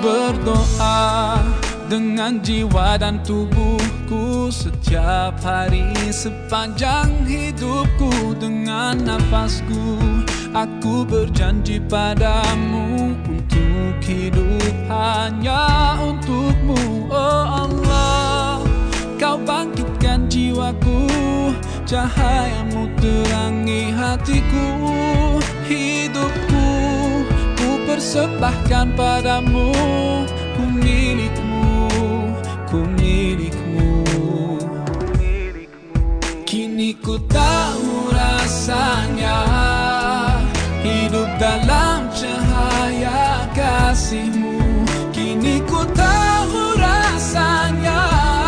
berdoa dengan jiwa dan tubuhku setiap hari sepanjang hidupku. Dengan nafasku aku berjanji padamu untuk hidup hanya untukmu. Oh Allah, kau bangkitkan jiwaku, cahayamu terangi hatiku. Hidupku ku persembahkan padamu, ku milikmu, ku milikmu. Kini ku tahu rasanya hidup dalam cahaya kasih-Mu. Kini ku tahu rasanya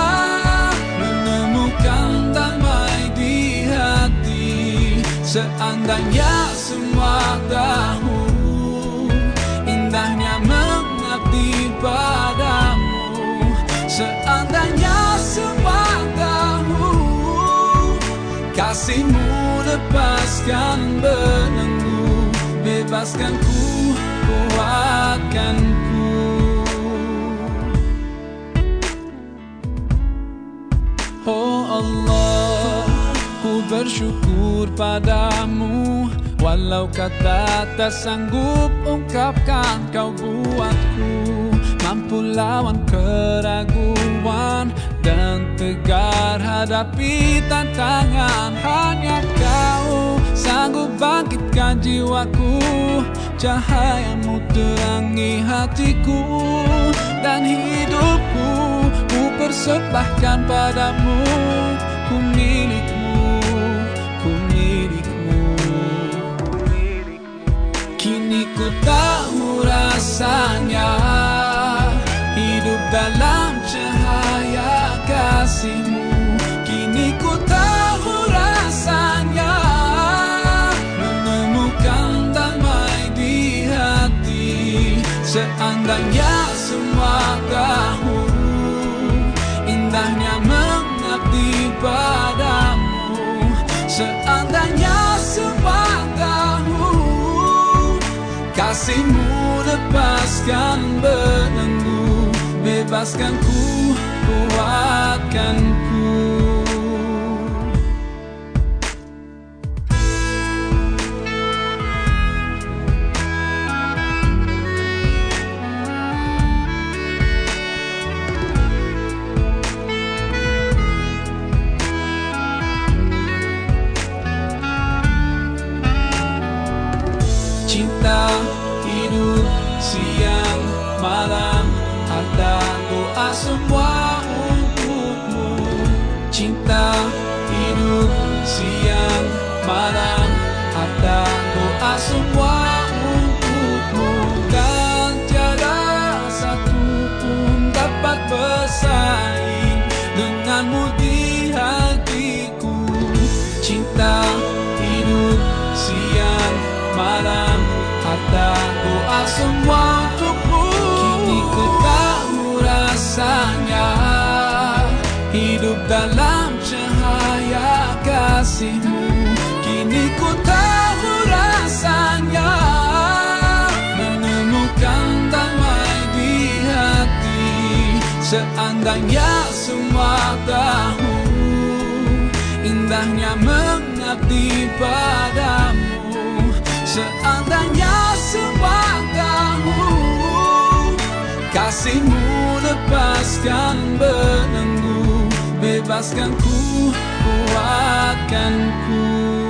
menemukan damai di hati. Seandainya semua tahu indahnya mengabdi padamu. Seandainya semua tahu kasih-Mu lepaskan belenggu, bebaskan ku, kuatkan ku. Oh Allah, ku bersyukur padamu, walau kata tak sanggup ungkapkan kau buatku mampu lawan keraguan dan tegar hadapi tantangan. Hanya kau sanggup bangkitkan jiwaku, cahayamu terangi hatiku. Dan hidupku ku persembahkan padamu, ku milikmu, ku milikmu. Kini ku tahu rasanya hidup dalam cahaya kasih-Mu. Kini ku tahu rasanya menemukan damai di hati. Seandainya semua tahu indahnya mengabdi padamu. Seandainya semua tahu kasih-Mu lepaskan belenggu, bebaskan ku, kuatkan ku. Cinta hidup siang malam, harta doa semua untukmu. Cinta hidup siang malam, harta doa semua untukmu. Dan tiada satu pun dapat bersaing denganmu di hatiku. Cinta hidup siang malam, harta doa semua untukmu. Kini ku tahu rasanya hidup dalam cahaya kasih-Mu. Kini ku tahu rasanya menemukan damai di hati. Seandainya semua tahu indahnya mengabdi padamu. Seandainya semua tahu kasih-Mu lepaskan belenggu, bebaskan ku, kuatkan ku.